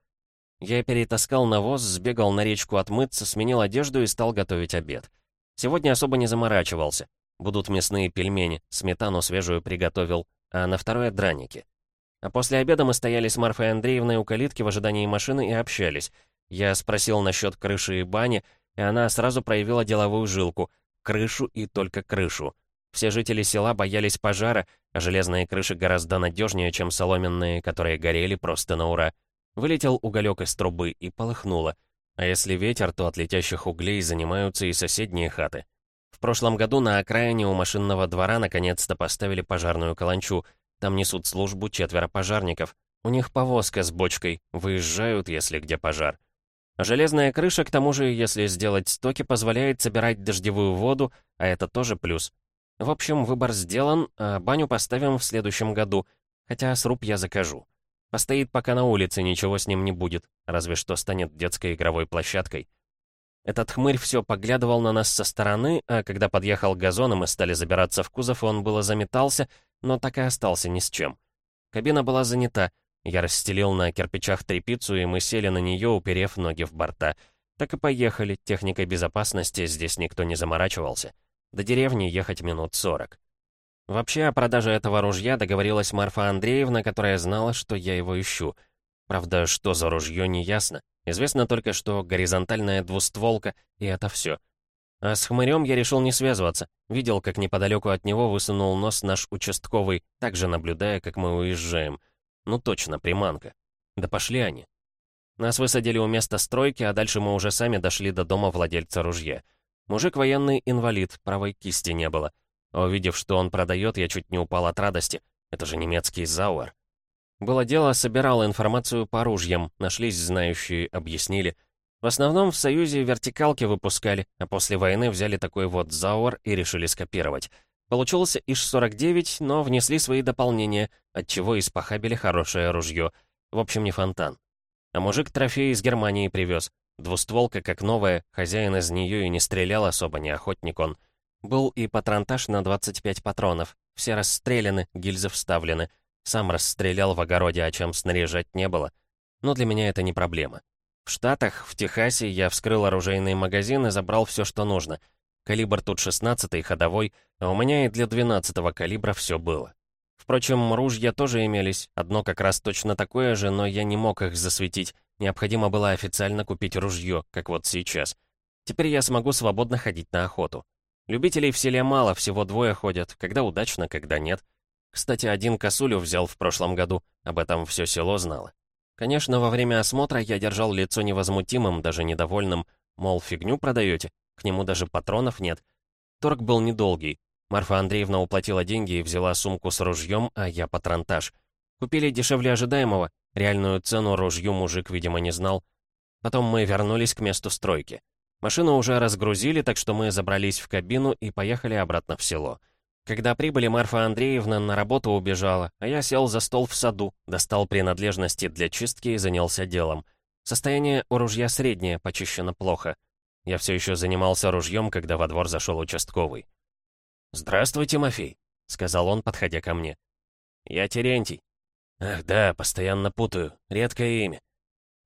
Я перетаскал навоз, сбегал на речку отмыться, сменил одежду и стал готовить обед. Сегодня особо не заморачивался. Будут мясные пельмени, сметану свежую приготовил, а на второе — драники. А после обеда мы стояли с Марфой Андреевной у калитки в ожидании машины и общались. Я спросил насчет крыши и бани, и она сразу проявила деловую жилку. Крышу и только крышу. Все жители села боялись пожара, а железные крыши гораздо надежнее, чем соломенные, которые горели просто на ура. Вылетел уголек из трубы и полыхнуло. А если ветер, то от летящих углей занимаются и соседние хаты. В прошлом году на окраине у машинного двора наконец-то поставили пожарную каланчу. Там несут службу четверо пожарников. У них повозка с бочкой, выезжают, если где пожар. А железная крыша, к тому же, если сделать стоки, позволяет собирать дождевую воду, а это тоже плюс. В общем, выбор сделан, а баню поставим в следующем году, хотя сруб я закажу. Постоит пока на улице, ничего с ним не будет, разве что станет детской игровой площадкой. Этот хмырь все поглядывал на нас со стороны, а когда подъехал газон, и мы стали забираться в кузов, он было заметался, но так и остался ни с чем. Кабина была занята, я расстелил на кирпичах тряпицу, и мы сели на нее, уперев ноги в борта. Так и поехали, техникой безопасности здесь никто не заморачивался. До деревни ехать минут сорок. Вообще, о продаже этого ружья договорилась Марфа Андреевна, которая знала, что я его ищу. Правда, что за ружье, не ясно. Известно только, что горизонтальная двустволка, и это все. А с хмырем я решил не связываться. Видел, как неподалеку от него высунул нос наш участковый, также наблюдая, как мы уезжаем. Ну точно, приманка. Да пошли они. Нас высадили у места стройки, а дальше мы уже сами дошли до дома владельца ружья. Мужик военный инвалид, правой кисти не было. А увидев, что он продает, я чуть не упал от радости. Это же немецкий Зауэр. Было дело, собирал информацию по ружьям, нашлись знающие, объяснили. В основном в Союзе вертикалки выпускали, а после войны взяли такой вот Зауэр и решили скопировать. Получился ИШ сорок девять, но внесли свои дополнения, отчего испохабили хорошее ружье. В общем, не фонтан. А мужик трофей из Германии привез. Двустволка как новая, хозяин из нее и не стрелял особо, не охотник он. Был и патронтаж на двадцать пять патронов. Все расстреляны, гильзы вставлены. Сам расстрелял в огороде, о чем снаряжать не было. Но для меня это не проблема. В Штатах, в Техасе я вскрыл оружейный магазин и забрал все, что нужно. Калибр тут шестнадцатый, ходовой, а у меня и для двенадцатого калибра все было. Впрочем, ружья тоже имелись, одно как раз точно такое же, но я не мог их засветить. Необходимо было официально купить ружье, как вот сейчас. Теперь я смогу свободно ходить на охоту. Любителей в селе мало, всего двое ходят, когда удачно, когда нет. Кстати, один косулю взял в прошлом году, об этом все село знало. Конечно, во время осмотра я держал лицо невозмутимым, даже недовольным, мол, фигню продаете, к нему даже патронов нет. Торг был недолгий. Марфа Андреевна уплатила деньги и взяла сумку с ружьем, а я патронтаж. Купили дешевле ожидаемого, реальную цену ружью мужик, видимо, не знал. Потом мы вернулись к месту стройки. Машину уже разгрузили, так что мы забрались в кабину и поехали обратно в село. Когда прибыли, Марфа Андреевна на работу убежала, а я сел за стол в саду, достал принадлежности для чистки и занялся делом. Состояние у ружья среднее, почищено плохо. Я все еще занимался ружьем, когда во двор зашел участковый. «Здравствуй, Тимофей», — сказал он, подходя ко мне. «Я Терентий». «Ах да, постоянно путаю. Редкое имя».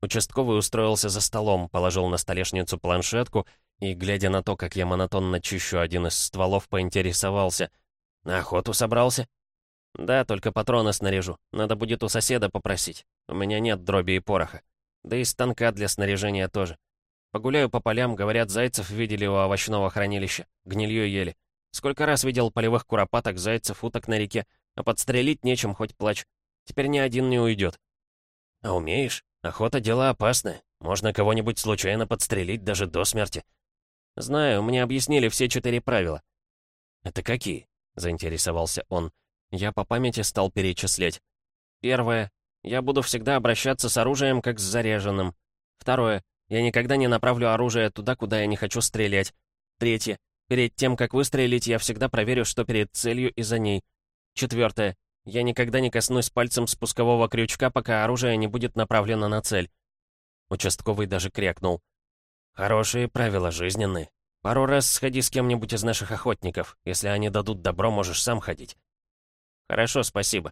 Участковый устроился за столом, положил на столешницу планшетку и, глядя на то, как я монотонно чищу один из стволов, поинтересовался. «На охоту собрался?» «Да, только патроны снаряжу. Надо будет у соседа попросить. У меня нет дроби и пороха. Да и станка для снаряжения тоже. Погуляю по полям, говорят, зайцев видели у овощного хранилища. Гнилье ели. Сколько раз видел полевых куропаток, зайцев, уток на реке, а подстрелить нечем, хоть плачь. Теперь ни один не уйдет». «А умеешь? Охота — дело опасное. Можно кого-нибудь случайно подстрелить даже до смерти». «Знаю, мне объяснили все четыре правила». «Это какие?» — заинтересовался он. Я по памяти стал перечислять. Первое. Я буду всегда обращаться с оружием как с заряженным. Второе. Я никогда не направлю оружие туда, куда я не хочу стрелять. Третье. Перед тем, как выстрелить, я всегда проверю, что перед целью и за ней. Четвертое. Я никогда не коснусь пальцем спускового крючка, пока оружие не будет направлено на цель. Участковый даже крякнул. Хорошие правила, жизненные. Пару раз сходи с кем-нибудь из наших охотников. Если они дадут добро, можешь сам ходить. Хорошо, спасибо.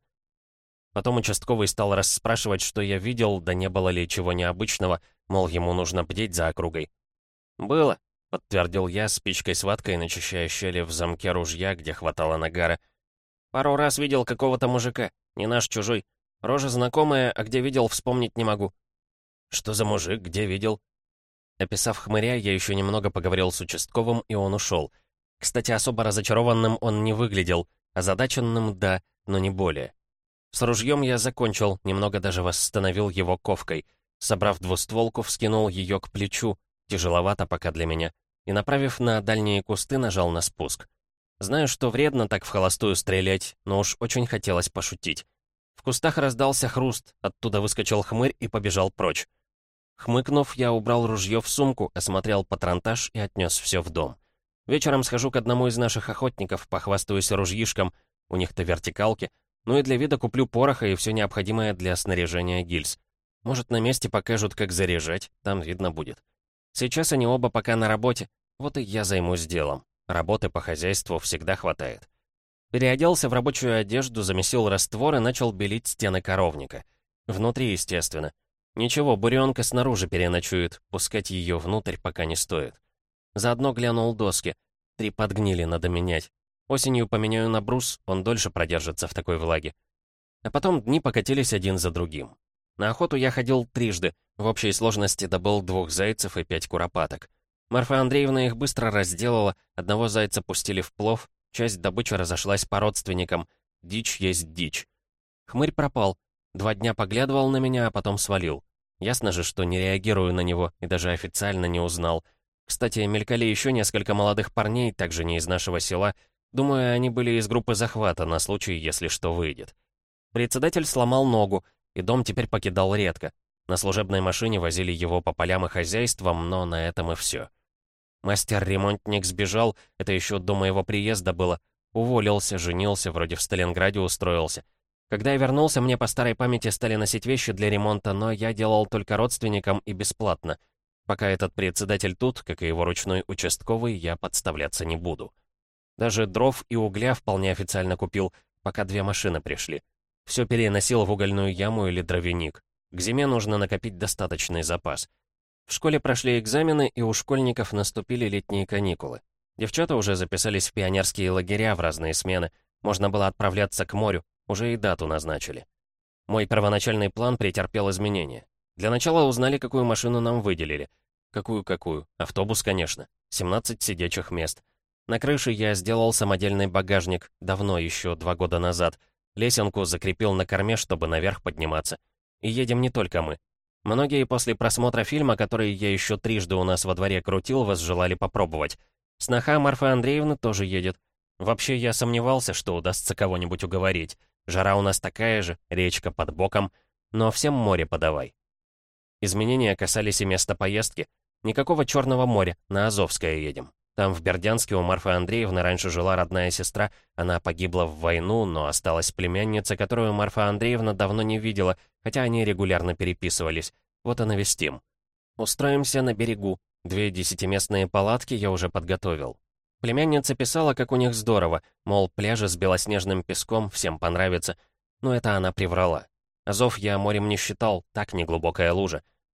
Потом участковый стал расспрашивать, что я видел, да не было ли чего необычного, мол, ему нужно бдеть за округой. «Было», — подтвердил я, спичкой с ваткой, начищая щели в замке ружья, где хватало нагара. «Пару раз видел какого-то мужика, не наш, чужой. Рожа знакомая, а где видел, вспомнить не могу». «Что за мужик, где видел?» Описав хмыря, я еще немного поговорил с участковым, и он ушел. Кстати, особо разочарованным он не выглядел, озадаченным — да, но не более. С ружьем я закончил, немного даже восстановил его ковкой. Собрав двустволку, вскинул ее к плечу, тяжеловато пока для меня, и, направив на дальние кусты, нажал на спуск. Знаю, что вредно так в холостую стрелять, но уж очень хотелось пошутить. В кустах раздался хруст, оттуда выскочил хмырь и побежал прочь. Хмыкнув, я убрал ружье в сумку, осмотрел патронтаж и отнес все в дом. Вечером схожу к одному из наших охотников, похвастаюсь ружьишком, у них-то вертикалки, ну и для вида куплю пороха и все необходимое для снаряжения гильз. Может, на месте покажут, как заряжать, там видно будет. Сейчас они оба пока на работе, вот и я займусь делом. Работы по хозяйству всегда хватает. Переоделся в рабочую одежду, замесил раствор и начал белить стены коровника. Внутри, естественно. Ничего, буренка снаружи переночует, пускать ее внутрь пока не стоит. Заодно глянул доски. Три подгнили, надо менять. Осенью поменяю на брус, он дольше продержится в такой влаге. А потом дни покатились один за другим. На охоту я ходил трижды, в общей сложности добыл двух зайцев и пять куропаток. Марфа Андреевна их быстро разделала, одного зайца пустили в плов, часть добычи разошлась по родственникам. Дичь есть дичь. Хмырь пропал. Два дня поглядывал на меня, а потом свалил. Ясно же, что не реагирую на него и даже официально не узнал. Кстати, мелькали еще несколько молодых парней, также не из нашего села. Думаю, они были из группы захвата на случай, если что выйдет. Председатель сломал ногу, и дом теперь покидал редко. На служебной машине возили его по полям и хозяйствам, но на этом и все. Мастер-ремонтник сбежал, это еще до моего приезда было. Уволился, женился, вроде в Сталинграде устроился. Когда я вернулся, мне по старой памяти стали носить вещи для ремонта, но я делал только родственникам и бесплатно. Пока этот председатель тут, как и его ручной участковый, я подставляться не буду. Даже дров и угля вполне официально купил, пока две машины пришли. Все переносил в угольную яму или дровяник. К зиме нужно накопить достаточный запас. В школе прошли экзамены, и у школьников наступили летние каникулы. Девчата уже записались в пионерские лагеря в разные смены. Можно было отправляться к морю, уже и дату назначили. Мой первоначальный план претерпел изменения. Для начала узнали, какую машину нам выделили. Какую-какую? Автобус, конечно. семнадцать сидячих мест. На крыше я сделал самодельный багажник, давно, еще два года назад. Лесенку закрепил на корме, чтобы наверх подниматься. И едем не только мы. Многие после просмотра фильма, который я еще трижды у нас во дворе крутил, возжелали попробовать. Сноха Марфа Андреевна тоже едет. Вообще, я сомневался, что удастся кого-нибудь уговорить. Жара у нас такая же, речка под боком, но всем море подавай. Изменения касались и места поездки. Никакого Черного моря, на Азовское едем. Там, в Бердянске, у Марфы Андреевны раньше жила родная сестра. Она погибла в войну, но осталась племянница, которую Марфа Андреевна давно не видела, хотя они регулярно переписывались. Вот и навестим. Устроимся на берегу. Две десятиместные палатки я уже подготовил. Племянница писала, как у них здорово, мол, пляжи с белоснежным песком всем понравится. Но это она приврала. Азов я морем не считал, так неглубокая лужа.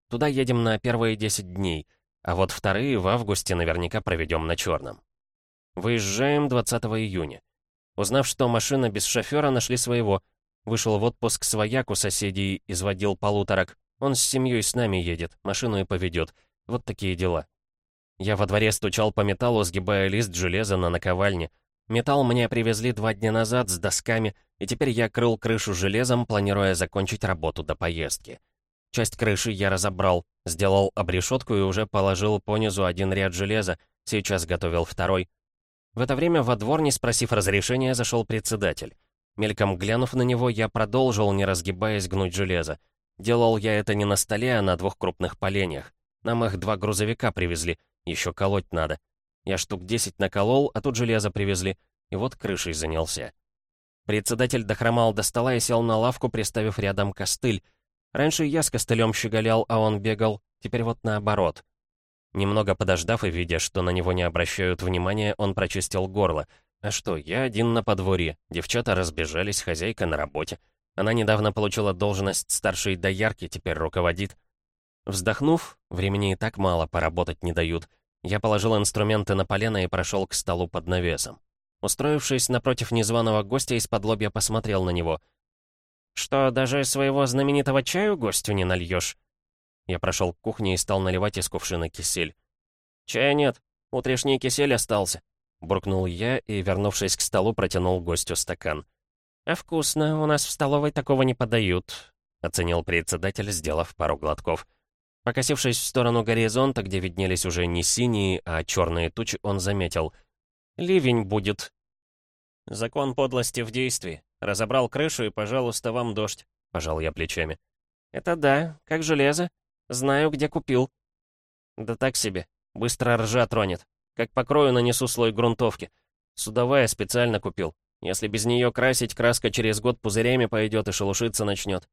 Туда едем на первые десять дней, а вот вторые в августе наверняка проведем на черном. Выезжаем двадцатого июня. Узнав, что машина без шофера, нашли своего. Вышел в отпуск свояк у соседей, изводил полуторок. Он с семьей с нами едет, машину и поведет. Вот такие дела. Я во дворе стучал по металлу, сгибая лист железа на наковальне. Металл мне привезли два дня назад с досками, и теперь я крыл крышу железом, планируя закончить работу до поездки. Часть крыши я разобрал, сделал обрешетку и уже положил понизу один ряд железа, сейчас готовил второй. В это время во двор, не спросив разрешения, зашел председатель. Мельком глянув на него, я продолжил, не разгибаясь, гнуть железо. Делал я это не на столе, а на двух крупных поленьях. Нам их два грузовика привезли, еще колоть надо. Я штук десять наколол, а тут железо привезли, и вот крышей занялся. Председатель дохромал до стола и сел на лавку, приставив рядом костыль. Раньше я с костылем щеголял, а он бегал, теперь вот наоборот. Немного подождав и видя, что на него не обращают внимания, он прочистил горло. А что, я один на подворье, девчата разбежались, хозяйка на работе. Она недавно получила должность старшей доярки, теперь руководит. Вздохнув, времени и так мало, поработать не дают. Я положил инструменты на полено и прошел к столу под навесом. Устроившись напротив незваного гостя, из-под лобья посмотрел на него. «Что, даже своего знаменитого чаю гостю не нальешь?» Я прошел к кухне и стал наливать из кувшина кисель. «Чая нет, утрешний кисель остался», — буркнул я и, вернувшись к столу, протянул гостю стакан. «А вкусно, у нас в столовой такого не подают», — оценил председатель, сделав пару глотков. Покосившись в сторону горизонта, где виднелись уже не синие, а черные тучи, он заметил. «Ливень будет». «Закон подлости в действии. Разобрал крышу и, пожалуйста, вам дождь», — пожал я плечами. «Это да, как железо. Знаю, где купил». «Да так себе. Быстро ржа тронет. Как покрою, нанесу слой грунтовки. Судовая специально купил. Если без нее красить, краска через год пузырями пойдет и шелушиться начнет».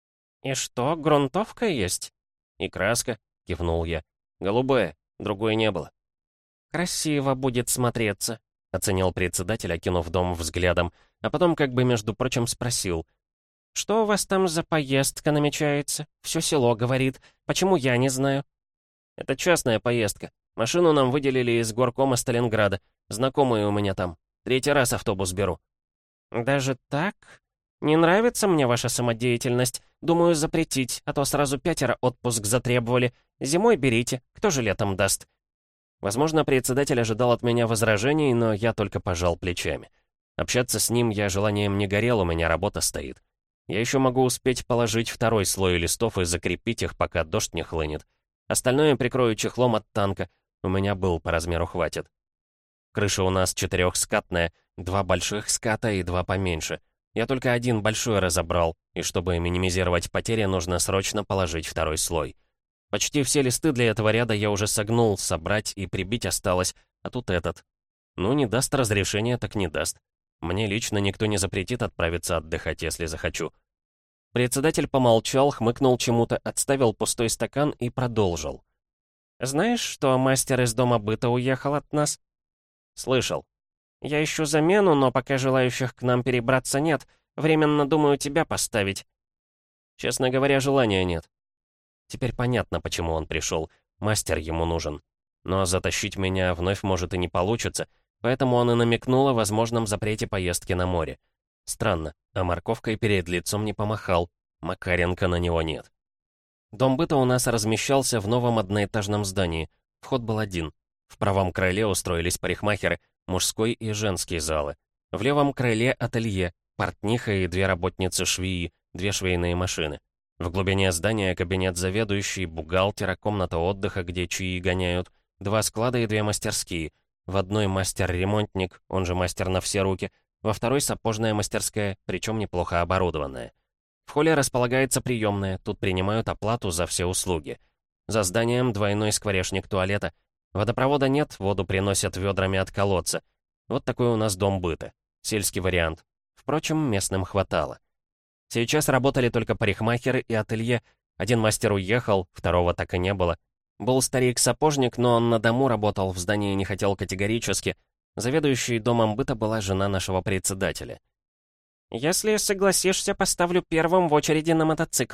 «И что, грунтовка есть?» «И краска», — кивнул я. «Голубая, другой не было». «Красиво будет смотреться», — оценил председатель, окинув дом взглядом, а потом как бы, между прочим, спросил. «Что у вас там за поездка намечается? Все село говорит. Почему я не знаю?» «Это частная поездка. Машину нам выделили из горкома Сталинграда. Знакомые у меня там. Третий раз автобус беру». «Даже так? Не нравится мне ваша самодеятельность. Думаю, запретить, а то сразу пятеро отпуск затребовали. Зимой берите, кто же летом даст?» Возможно, председатель ожидал от меня возражений, но я только пожал плечами. Общаться с ним я желанием не горел, у меня работа стоит. Я еще могу успеть положить второй слой листов и закрепить их, пока дождь не хлынет. Остальное прикрою чехлом от танка. У меня был по размеру хватит. Крыша у нас четырехскатная, два больших ската и два поменьше. Я только один большой разобрал, и чтобы минимизировать потери, нужно срочно положить второй слой. Почти все листы для этого ряда я уже согнул, собрать и прибить осталось, а тут этот. Ну, не даст разрешения, так не даст. Мне лично никто не запретит отправиться отдыхать, если захочу. Председатель помолчал, хмыкнул чему-то, отставил пустой стакан и продолжил. «Знаешь, что мастер из дома быта уехал от нас?» «Слышал. Я ищу замену, но пока желающих к нам перебраться нет. Временно думаю тебя поставить». «Честно говоря, желания нет». Теперь понятно, почему он пришел. Мастер ему нужен. Но затащить меня вновь может и не получится, поэтому он и намекнул о возможном запрете поездки на море. Странно, а морковкой перед лицом не помахал. Макаренко на него нет. Дом быта у нас размещался в новом одноэтажном здании. Вход был один. В правом крыле устроились парикмахеры, мужской и женский залы. В левом крыле ателье, портниха и две работницы швеи, две швейные машины. В глубине здания кабинет заведующей, бухгалтера, комната отдыха, где чаи гоняют, два склада и две мастерские. В одной мастер-ремонтник, он же мастер на все руки, во второй сапожная мастерская, причем неплохо оборудованная. В холле располагается приемная, тут принимают оплату за все услуги. За зданием двойной скворечник туалета. Водопровода нет, воду приносят ведрами от колодца. Вот такой у нас дом быта. Сельский вариант. Впрочем, местным хватало. Сейчас работали только парикмахеры и ателье. Один мастер уехал, второго так и не было. Был старик-сапожник, но он на дому работал, в здании не хотел категорически. Заведующей домом быта была жена нашего председателя. «Если согласишься, поставлю первым в очереди на мотоцикл»,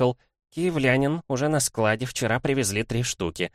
Киевлянин, уже на складе, вчера привезли три штуки.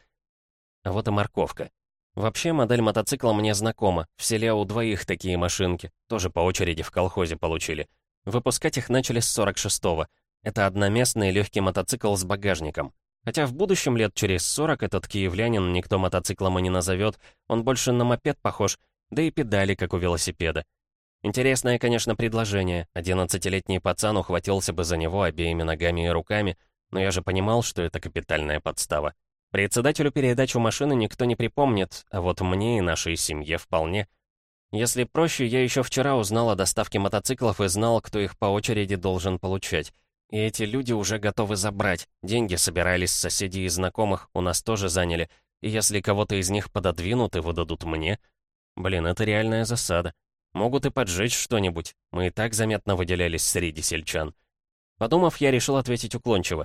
А вот и морковка. Вообще, модель мотоцикла мне знакома. В селе у двоих такие машинки. Тоже по очереди в колхозе получили. Выпускать их начали с сорок шестого. Это одноместный легкий мотоцикл с багажником. Хотя в будущем лет через сорок этот киевлянин никто мотоциклом и не назовет. Он больше на мопед похож, да и педали, как у велосипеда. Интересное, конечно, предложение. Одиннадцатилетний пацан ухватился бы за него обеими ногами и руками, но я же понимал, что это капитальная подстава. Председателю передачу машины никто не припомнит, а вот мне и нашей семье вполне. Если проще, я еще вчера узнал о доставке мотоциклов и знал, кто их по очереди должен получать. И эти люди уже готовы забрать. Деньги собирались с соседей и знакомых, у нас тоже заняли. И если кого-то из них пододвинут и выдадут мне... Блин, это реальная засада. Могут и поджечь что-нибудь. Мы и так заметно выделялись среди сельчан. Подумав, я решил ответить уклончиво.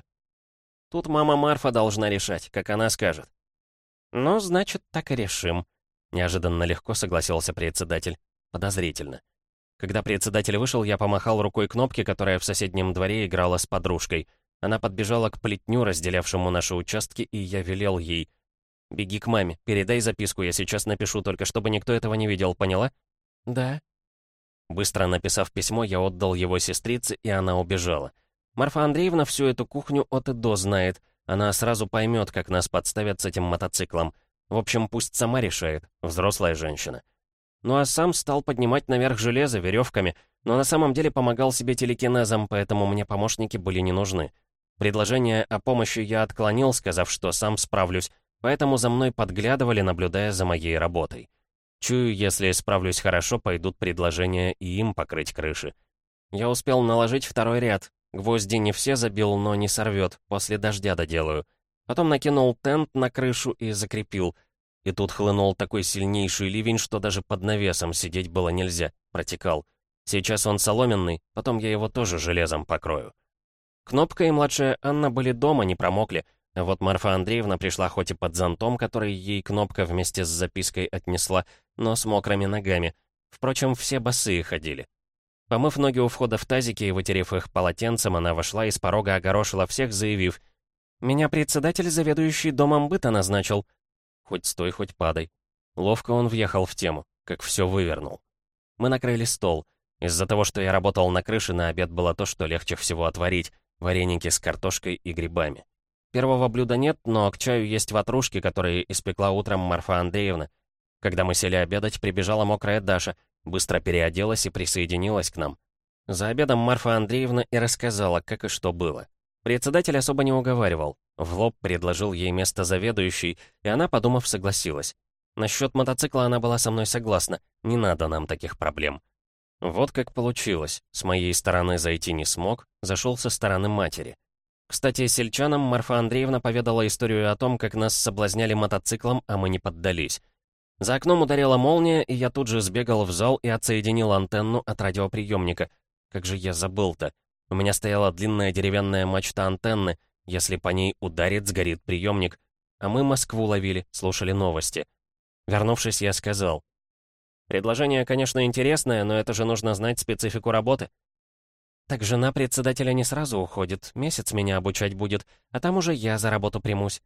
Тут мама Марфа должна решать, как она скажет. «Ну, значит, так и решим», — неожиданно легко согласился председатель. Подозрительно. Когда председатель вышел, я помахал рукой кнопке, которая в соседнем дворе играла с подружкой. Она подбежала к плетню, разделявшему наши участки, и я велел ей. «Беги к маме, передай записку, я сейчас напишу, только чтобы никто этого не видел, поняла?» «Да». Быстро написав письмо, я отдал его сестрице, и она убежала. Марфа Андреевна всю эту кухню от и до знает. Она сразу поймет, как нас подставят с этим мотоциклом. В общем, пусть сама решает, взрослая женщина. Ну а сам стал поднимать наверх железо веревками, но на самом деле помогал себе телекинезом, поэтому мне помощники были не нужны. Предложение о помощи я отклонил, сказав, что сам справлюсь, поэтому за мной подглядывали, наблюдая за моей работой. Чую, если справлюсь хорошо, пойдут предложения и им покрыть крыши. Я успел наложить второй ряд. Гвозди не все забил, но не сорвет, после дождя доделаю. Потом накинул тент на крышу и закрепил. И тут хлынул такой сильнейший ливень, что даже под навесом сидеть было нельзя, протекал. Сейчас он соломенный, потом я его тоже железом покрою. Кнопка и младшая Анна были дома, не промокли, а вот Марфа Андреевна пришла хоть и под зонтом, который ей Кнопка вместе с запиской отнесла, но с мокрыми ногами. Впрочем, все босые ходили. Помыв ноги у входа в тазики и вытерев их полотенцем, она вошла и с порога огорошила всех, заявив: «Меня председатель, заведующий домом быта, назначил». Хоть стой, хоть падай. Ловко он въехал в тему, как все вывернул. Мы накрыли стол. Из-за того, что я работал на крыше, на обед было то, что легче всего отварить — вареники с картошкой и грибами. Первого блюда нет, но к чаю есть ватрушки, которые испекла утром Марфа Андреевна. Когда мы сели обедать, прибежала мокрая Даша, быстро переоделась и присоединилась к нам. За обедом Марфа Андреевна и рассказала, как и что было. Председатель особо не уговаривал. В лоб предложил ей место заведующей, и она, подумав, согласилась. Насчет мотоцикла она была со мной согласна. Не надо нам таких проблем. Вот как получилось. С моей стороны зайти не смог, зашел со стороны матери. Кстати, сельчанам Марфа Андреевна поведала историю о том, как нас соблазняли мотоциклом, а мы не поддались. За окном ударила молния, и я тут же сбегал в зал и отсоединил антенну от радиоприемника. Как же я забыл-то. У меня стояла длинная деревянная мачта антенны. Если по ней ударит, сгорит приемник. А мы Москву ловили, слушали новости. Вернувшись, я сказал: «Предложение, конечно, интересное, но это же нужно знать специфику работы». «Так жена председателя не сразу уходит, месяц меня обучать будет, а там уже я за работу примусь».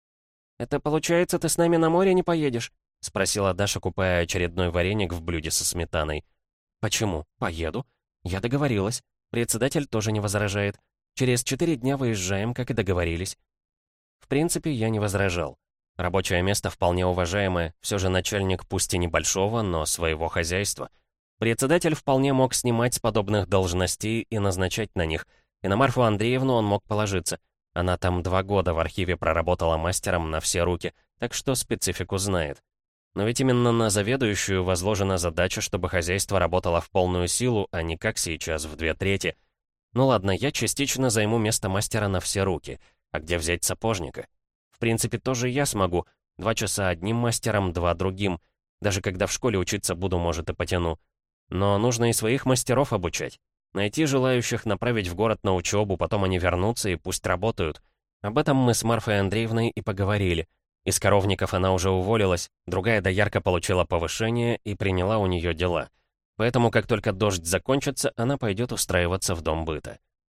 «Это получается, ты с нами на море не поедешь?» — спросила Даша, купая очередной вареник в блюде со сметаной. «Почему? Поеду. Я договорилась. Председатель тоже не возражает. Через четыре дня выезжаем, как и договорились». В принципе, я не возражал. Рабочее место вполне уважаемое, все же начальник пусть и небольшого, но своего хозяйства. Председатель вполне мог снимать с подобных должностей и назначать на них, и на Марфу Андреевну он мог положиться. Она там два года в архиве проработала мастером на все руки, так что специфику знает. Но ведь именно на заведующую возложена задача, чтобы хозяйство работало в полную силу, а не как сейчас, в две трети. Ну ладно, я частично займу место мастера на все руки. А где взять сапожника? В принципе, тоже я смогу. Два часа одним мастером, два другим. Даже когда в школе учиться буду, может, и потяну. Но нужно и своих мастеров обучать. Найти желающих, направить в город на учебу, потом они вернутся и пусть работают. Об этом мы с Марфой Андреевной и поговорили. Из коровников она уже уволилась, другая доярка получила повышение и приняла у нее дела. Поэтому, как только дождь закончится, она пойдет устраиваться в дом быта.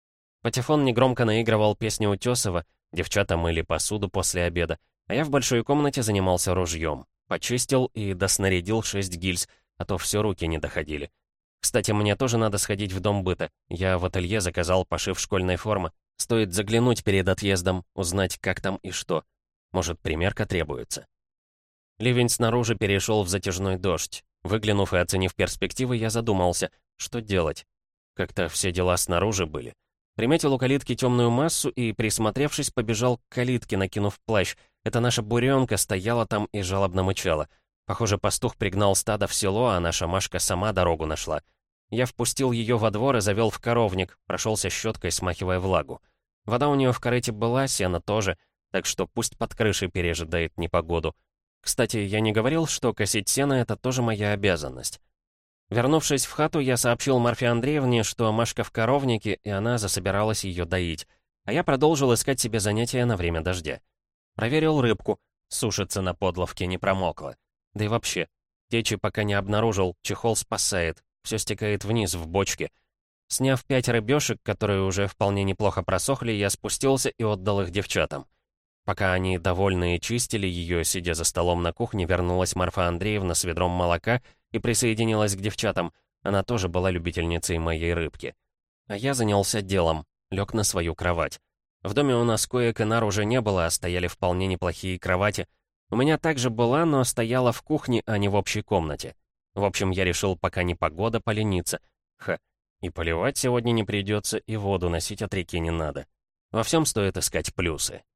Патефон негромко наигрывал песни Утесова, девчата мыли посуду после обеда, а я в большой комнате занимался ружьем. Почистил и доснарядил шесть гильз, а то все руки не доходили. Кстати, мне тоже надо сходить в дом быта. Я в ателье заказал пошив школьной формы. Стоит заглянуть перед отъездом, узнать, как там и что. Может, примерка требуется. Ливень снаружи перешел в затяжной дождь. Выглянув и оценив перспективы, я задумался, что делать. Как-то все дела снаружи были. Приметил у калитки темную массу и, присмотревшись, побежал к калитке, накинув плащ. Это наша буренка стояла там и жалобно мычала. Похоже, пастух пригнал стадо в село, а наша Машка сама дорогу нашла. Я впустил ее во двор и завел в коровник, прошелся щеткой, смахивая влагу. Вода у нее в корыте была, сено тоже, так что пусть под крышей пережидает непогоду. Кстати, я не говорил, что косить сено — это тоже моя обязанность. Вернувшись в хату, я сообщил Марфе Андреевне, что Машка в коровнике, и она засобиралась ее доить. А я продолжил искать себе занятия на время дождя. Проверил рыбку. Сушится на подловке, не промокла. Да и вообще, течи пока не обнаружил, чехол спасает. Все стекает вниз, в бочке. Сняв пять рыбешек, которые уже вполне неплохо просохли, я спустился и отдал их девчатам. Пока они, довольные, чистили ее, сидя за столом на кухне, вернулась Марфа Андреевна с ведром молока и присоединилась к девчатам. Она тоже была любительницей моей рыбки. А я занялся делом, лег на свою кровать. В доме у нас коек и нар уже не было, а стояли вполне неплохие кровати. У меня также была, но стояла в кухне, а не в общей комнате. В общем, я решил, пока не погода, полениться. Ха, и поливать сегодня не придется, и воду носить от реки не надо. Во всем стоит искать плюсы.